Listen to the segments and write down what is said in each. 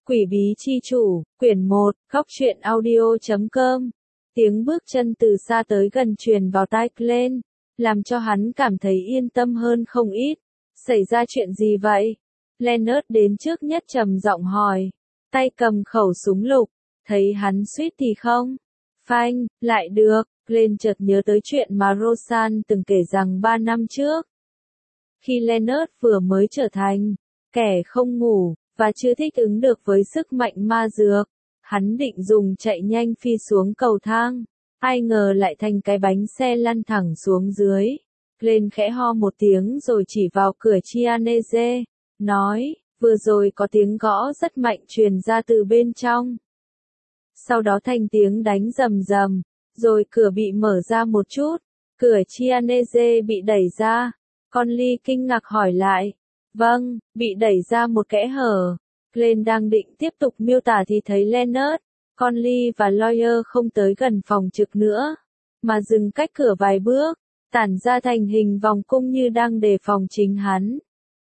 Quỷ bí chi chủ, quyển 1, góc truyện audio.com. Tiếng bước chân từ xa tới gần truyền vào tai Glenn, làm cho hắn cảm thấy yên tâm hơn không ít. Xảy ra chuyện gì vậy? Leonard đến trước nhất trầm giọng hỏi, tay cầm khẩu súng lục, thấy hắn suýt thì không. Phanh, lại được, Glenn chợt nhớ tới chuyện mà Roseanne từng kể rằng 3 năm trước. Khi Leonard vừa mới trở thành kẻ không ngủ, và chưa thích ứng được với sức mạnh ma dược, hắn định dùng chạy nhanh phi xuống cầu thang. Ai ngờ lại thành cái bánh xe lăn thẳng xuống dưới. Glenn khẽ ho một tiếng rồi chỉ vào cửa Chianese, nói, vừa rồi có tiếng gõ rất mạnh truyền ra từ bên trong. Sau đó thành tiếng đánh rầm rầm, rồi cửa bị mở ra một chút, cửa Chianese bị đẩy ra. Conley kinh ngạc hỏi lại, vâng, bị đẩy ra một kẽ hở. Glenn đang định tiếp tục miêu tả thì thấy Leonard, Conley và Lawyer không tới gần phòng trực nữa, mà dừng cách cửa vài bước, tản ra thành hình vòng cung như đang đề phòng chính hắn.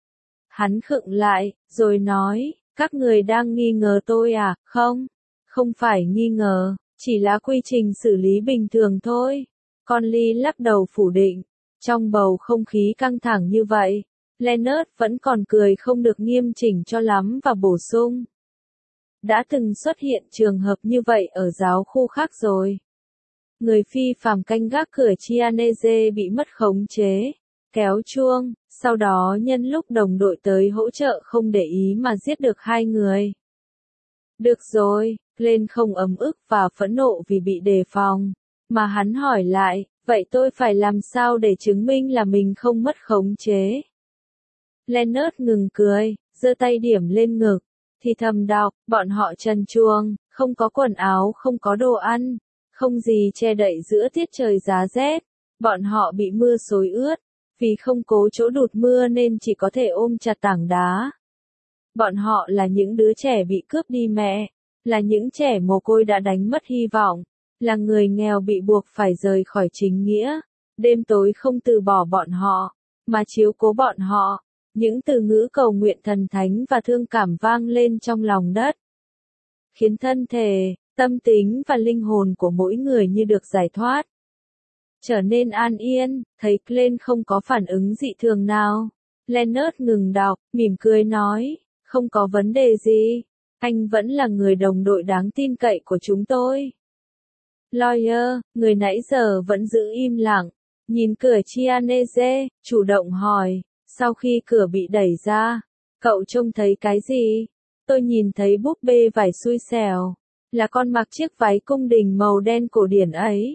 Hắn khựng lại, rồi nói, các người đang nghi ngờ tôi à? Không, không phải nghi ngờ, chỉ là quy trình xử lý bình thường thôi. Conley lắc đầu phủ định. Trong bầu không khí căng thẳng như vậy, Leonard vẫn còn cười không được nghiêm chỉnh cho lắm và bổ sung. Đã từng xuất hiện trường hợp như vậy ở giáo khu khác rồi. Người phi phàm canh gác cửa Chianese bị mất khống chế, kéo chuông, sau đó nhân lúc đồng đội tới hỗ trợ không để ý mà giết được 2 người. Được rồi, Glenn không ấm ức và phẫn nộ vì bị đề phòng, mà hắn hỏi lại, vậy tôi phải làm sao để chứng minh là mình không mất khống chế? Leonard ngừng cười, giơ tay điểm lên ngực, thì thầm đọc, bọn họ trần truồng, không có quần áo, không có đồ ăn, không gì che đậy giữa tiết trời giá rét. Bọn họ bị mưa xối ướt, vì không cố chỗ đụt mưa nên chỉ có thể ôm chặt tảng đá. Bọn họ là những đứa trẻ bị cướp đi mẹ, là những trẻ mồ côi đã đánh mất hy vọng, là người nghèo bị buộc phải rời khỏi chính nghĩa. Đêm tối không từ bỏ bọn họ, mà chiếu cố bọn họ. Những từ ngữ cầu nguyện thần thánh và thương cảm vang lên trong lòng đất, khiến thân thể, tâm tính và linh hồn của mỗi người như được giải thoát, trở nên an yên. Thấy Glenn không có phản ứng dị thường nào, Leonard ngừng đọc, mỉm cười nói, không có vấn đề gì, anh vẫn là người đồng đội đáng tin cậy của chúng tôi. Lawyer, người nãy giờ vẫn giữ im lặng, nhìn cửa Chianese, chủ động hỏi, sau khi cửa bị đẩy ra, cậu trông thấy cái gì? Tôi nhìn thấy búp bê vải xui xẻo, là con mặc chiếc váy cung đình màu đen cổ điển ấy.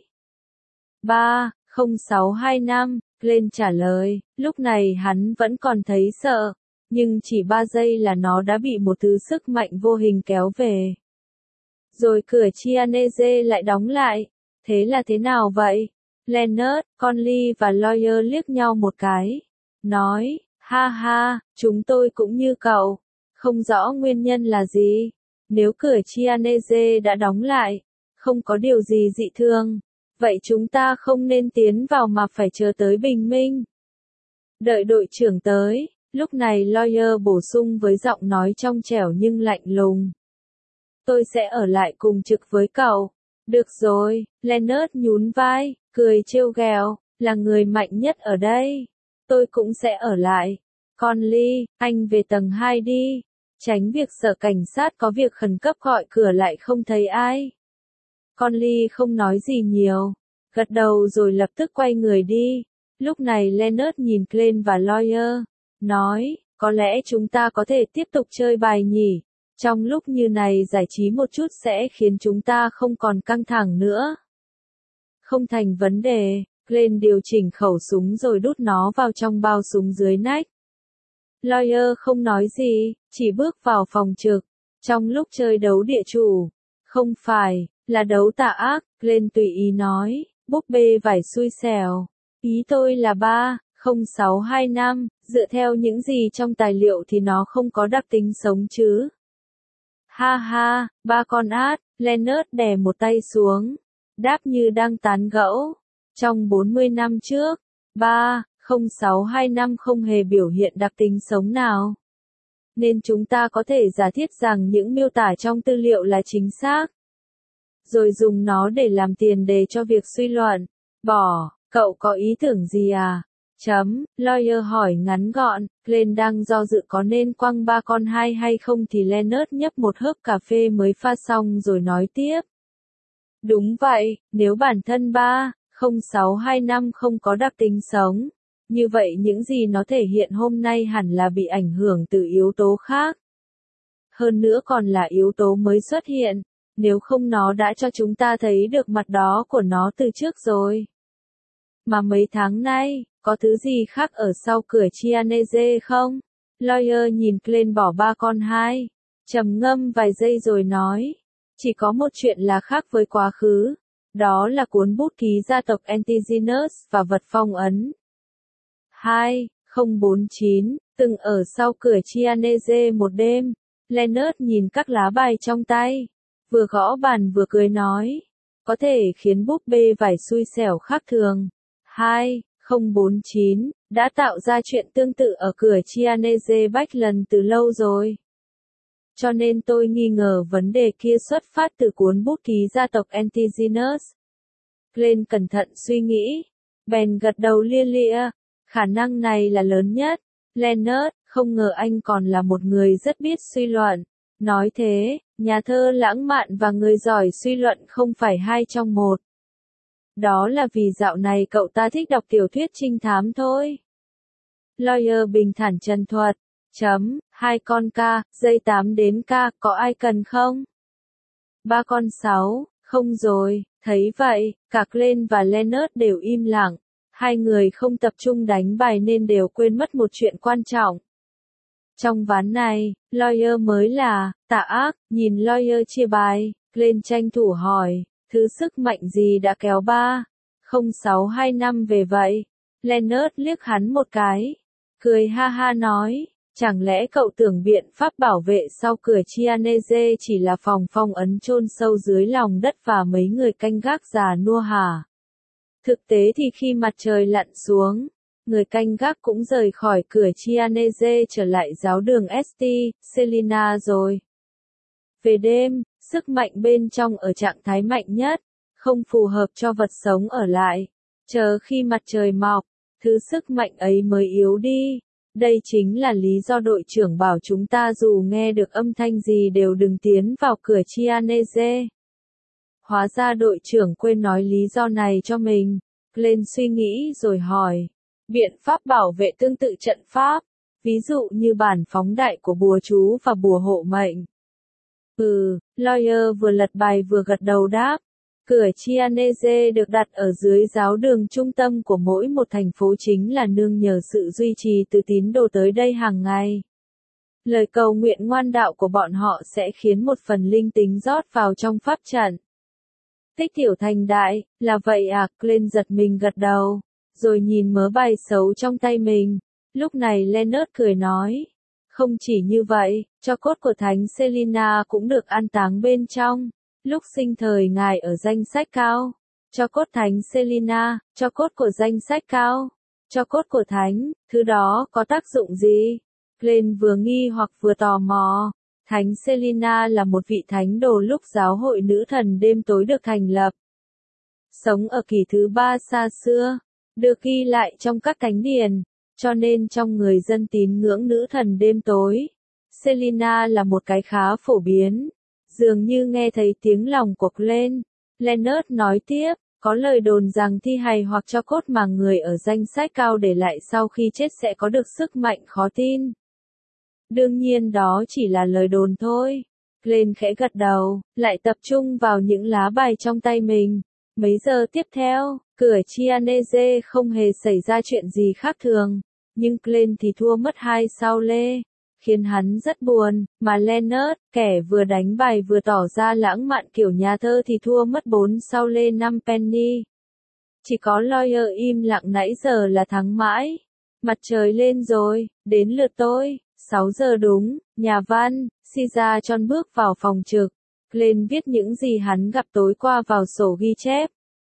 30625, Glenn trả lời, lúc này hắn vẫn còn thấy sợ, nhưng chỉ 3 giây là nó đã bị một thứ sức mạnh vô hình kéo về. Rồi cửa Chianese lại đóng lại. Thế là thế nào vậy? Leonard, Conley và Lawyer liếc nhau một cái. Nói, ha ha, chúng tôi cũng như cậu. Không rõ nguyên nhân là gì. Nếu cửa Chianese đã đóng lại, không có điều gì dị thường, vậy chúng ta không nên tiến vào mà phải chờ tới bình minh. Đợi đội trưởng tới, lúc này Lawyer bổ sung với giọng nói trong trẻo nhưng lạnh lùng. Tôi sẽ ở lại cùng trực với cậu. Được rồi, Leonard nhún vai, cười trêu ghẹo, là người mạnh nhất ở đây. Tôi cũng sẽ ở lại. Conley, anh về tầng 2 đi. Tránh việc sợ cảnh sát có việc khẩn cấp gọi cửa lại không thấy ai. Conley không nói gì nhiều, gật đầu rồi lập tức quay người đi. Lúc này Leonard nhìn Glenn và Lawyer, nói, có lẽ chúng ta có thể tiếp tục chơi bài nhỉ? Trong lúc như này giải trí một chút sẽ khiến chúng ta không còn căng thẳng nữa. Không thành vấn đề, Glenn điều chỉnh khẩu súng rồi đút nó vào trong bao súng dưới nách. Lawyer không nói gì, chỉ bước vào phòng trực. Trong lúc chơi đấu địa chủ, không phải, là đấu tà ác, Glenn tùy ý nói, búp bê vải xui xẻo. Ý tôi là 30625, dựa theo những gì trong tài liệu thì nó không có đặc tính sống chứ. Ha ha, 3 con át, Leonard đè một tay xuống, đáp như đang tán gẫu. Trong 40 năm trước, 30625 không hề biểu hiện đặc tính sống nào. nên chúng ta có thể giả thiết rằng những miêu tả trong tư liệu là chính xác. Rồi dùng nó để làm tiền đề cho việc suy luận. Bỏ, cậu có ý tưởng gì à? Lawyer hỏi ngắn gọn, Glenn đang do dự có nên quăng ba con hai hay không thì Leonard nhấp một hớp cà phê mới pha xong rồi nói tiếp. Đúng vậy, nếu bản thân 30625 không có đặc tính sống, như vậy những gì nó thể hiện hôm nay hẳn là bị ảnh hưởng từ yếu tố khác. Hơn nữa còn là yếu tố mới xuất hiện, nếu không nó đã cho chúng ta thấy được mặt đó của nó từ trước rồi. Mà mấy tháng nay, có thứ gì khác ở sau cửa Chianese không? Lawyer nhìn Glenn bỏ ba con hai, trầm ngâm vài giây rồi nói. Chỉ có một chuyện là khác với quá khứ, đó là cuốn bút ký gia tộc Antigonus và vật phong ấn. 2049, từng ở sau cửa Chianese một đêm, Leonard nhìn các lá bài trong tay, vừa gõ bàn vừa cười nói, có thể khiến búp bê vải xui xẻo khác thường. 2049, đã tạo ra chuyện tương tự ở cửa Chianese Backland từ lâu rồi. Cho nên tôi nghi ngờ vấn đề kia xuất phát từ cuốn bút ký gia tộc Antigonus. Glenn cẩn thận suy nghĩ, bèn gật đầu lia lịa, khả năng này là lớn nhất. Leonard, không ngờ anh còn là một người rất biết suy luận. Nói thế, nhà thơ lãng mạn và người giỏi suy luận không phải hai trong một. Đó là vì dạo này cậu ta thích đọc tiểu thuyết trinh thám thôi. Lawyer bình thản trần thuật. Hai con ca, dây 8 đến ca, có ai cần không? Ba con 6, không rồi, thấy vậy, cả Glenn và Leonard đều im lặng. Hai người không tập trung đánh bài nên đều quên mất một chuyện quan trọng. Trong ván này, Lawyer mới là tà ác, nhìn Lawyer chia bài, Glenn tranh thủ hỏi, thứ sức mạnh gì đã kéo 30625 về vậy? Leonard liếc hắn một cái, cười ha ha nói, chẳng lẽ cậu tưởng biện pháp bảo vệ sau cửa Chianese chỉ là phòng phong ấn chôn sâu dưới lòng đất và mấy người canh gác già nua hả? Thực tế thì khi mặt trời lặn xuống, người canh gác cũng rời khỏi cửa Chianese trở lại giáo đường St. Selina rồi. Về đêm, sức mạnh bên trong ở trạng thái mạnh nhất, không phù hợp cho vật sống ở lại. Chờ khi mặt trời mọc, thứ sức mạnh ấy mới yếu đi. Đây chính là lý do đội trưởng bảo chúng ta dù nghe được âm thanh gì đều đừng tiến vào cửa Chianese. Hóa ra đội trưởng quên nói lý do này cho mình. Glenn suy nghĩ rồi hỏi. Biện pháp bảo vệ tương tự trận pháp, ví dụ như bản phóng đại của bùa chú và bùa hộ mệnh. Lawyer vừa lật bài vừa gật đầu đáp. Cửa Chianese được đặt ở dưới giáo đường trung tâm của mỗi một thành phố chính là nương nhờ sự duy trì từ tín đồ tới đây hàng ngày. Lời cầu nguyện ngoan đạo của bọn họ sẽ khiến một phần linh tính rót vào trong pháp trận. Tích tiểu thành đại, là vậy à? Glenn giật mình gật đầu, rồi nhìn mớ bài xấu trong tay mình. Lúc này Leonard cười nói, không chỉ như vậy, tro cốt của Thánh Selina cũng được an táng bên trong. Lúc sinh thời ngài ở danh sách cao, tro cốt Thánh Selina, tro cốt của danh sách cao, tro cốt của Thánh, thứ đó có tác dụng gì? Glenn vừa nghi hoặc vừa tò mò. Thánh Selina là một vị thánh đồ lúc giáo hội nữ thần đêm tối được thành lập. Sống ở kỷ thứ 3 xa xưa, được ghi lại trong các thánh điển, cho nên trong người dân tín ngưỡng nữ thần đêm tối, Selina là một cái khá phổ biến. Dường như nghe thấy tiếng lòng của Glenn, Leonard nói tiếp, có lời đồn rằng thi hài hoặc tro cốt mà người ở danh sách cao để lại sau khi chết sẽ có được sức mạnh khó tin. Đương nhiên đó chỉ là lời đồn thôi. Glenn khẽ gật đầu, lại tập trung vào những lá bài trong tay mình. Mấy giờ tiếp theo, cửa Chianese không hề xảy ra chuyện gì khác thường, nhưng Glenn thì thua mất 2 sao lê, khiến hắn rất buồn, mà Leonard, kẻ vừa đánh bài vừa tỏ ra lãng mạn kiểu nhà thơ thì thua mất 4 sao lê 5 penny. Chỉ có Lawyer im lặng nãy giờ là thắng mãi. Mặt trời lên rồi, đến lượt tôi. 6 giờ đúng, nhà văn, Caesar John bước vào phòng trực. Glenn viết những gì hắn gặp tối qua vào sổ ghi chép.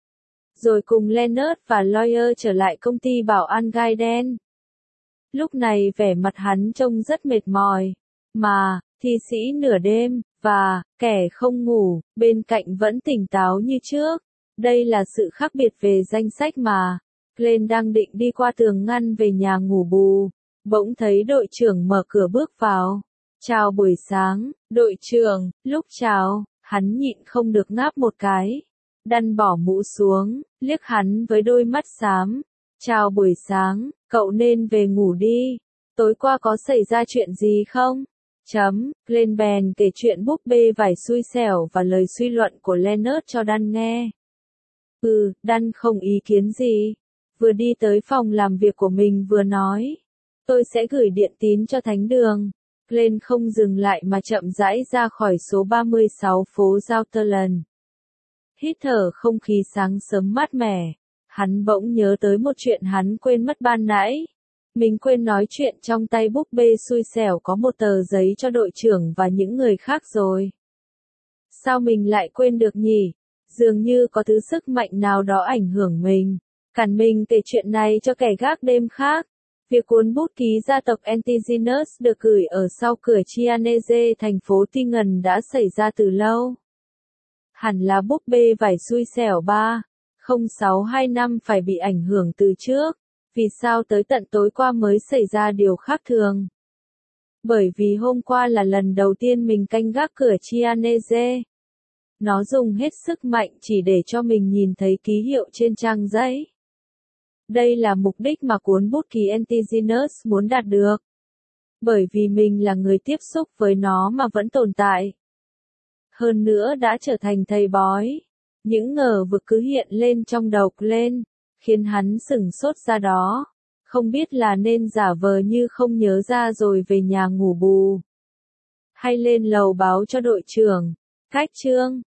Rồi cùng Leonard và Lawyer trở lại công ty bảo an gai đen. Lúc này vẻ mặt hắn trông rất mệt mỏi, Mà, thi sĩ nửa đêm, và, kẻ không ngủ, bên cạnh vẫn tỉnh táo như trước. Đây là sự khác biệt về danh sách mà. Glenn đang định đi qua tường ngăn về nhà ngủ bù. Bỗng thấy đội trưởng mở cửa bước vào. Chào buổi sáng, đội trưởng, lúc chào, hắn nhịn không được ngáp một cái. Đăn bỏ mũ xuống, liếc hắn với đôi mắt xám. Chào buổi sáng, cậu nên về ngủ đi. Tối qua có xảy ra chuyện gì không? Glenn bèn kể chuyện búp bê vải xui xẻo và lời suy luận của Leonard cho Dan nghe. Dan không ý kiến gì. Vừa đi tới phòng làm việc của mình vừa nói. Tôi sẽ gửi điện tín cho thánh đường. Glenn không dừng lại mà chậm rãi ra khỏi số 36 phố Southern. Hít thở không khí sáng sớm mát mẻ. Hắn bỗng nhớ tới một chuyện hắn quên mất ban nãy. Mình quên nói chuyện trong tay búp bê xui xẻo có một tờ giấy cho đội trưởng và những người khác rồi. Sao mình lại quên được nhỉ? Dường như có thứ sức mạnh nào đó ảnh hưởng mình. Cản mình kể chuyện này cho kẻ gác đêm khác. Việc cuốn bút ký gia tộc Antigonus được gửi ở sau cửa Chianese thành phố Tingen đã xảy ra từ lâu. Hẳn là búp bê vải xui xẻo 30625 phải bị ảnh hưởng từ trước. Vì sao tới tận tối qua mới xảy ra điều khác thường? Bởi vì hôm qua là lần đầu tiên mình canh gác cửa Chianese. Nó dùng hết sức mạnh chỉ để cho mình nhìn thấy ký hiệu trên trang giấy. Đây là mục đích mà cuốn bút ký Antigonus muốn đạt được. Bởi vì mình là người tiếp xúc với nó mà vẫn tồn tại. Hơn nữa đã trở thành thầy bói. Những ngờ vực cứ hiện lên trong đầu Glenn, khiến hắn sửng sốt ra đó. Không biết là nên giả vờ như không nhớ ra rồi về nhà ngủ bù. Hay lên lầu báo cho đội trưởng. Cách chương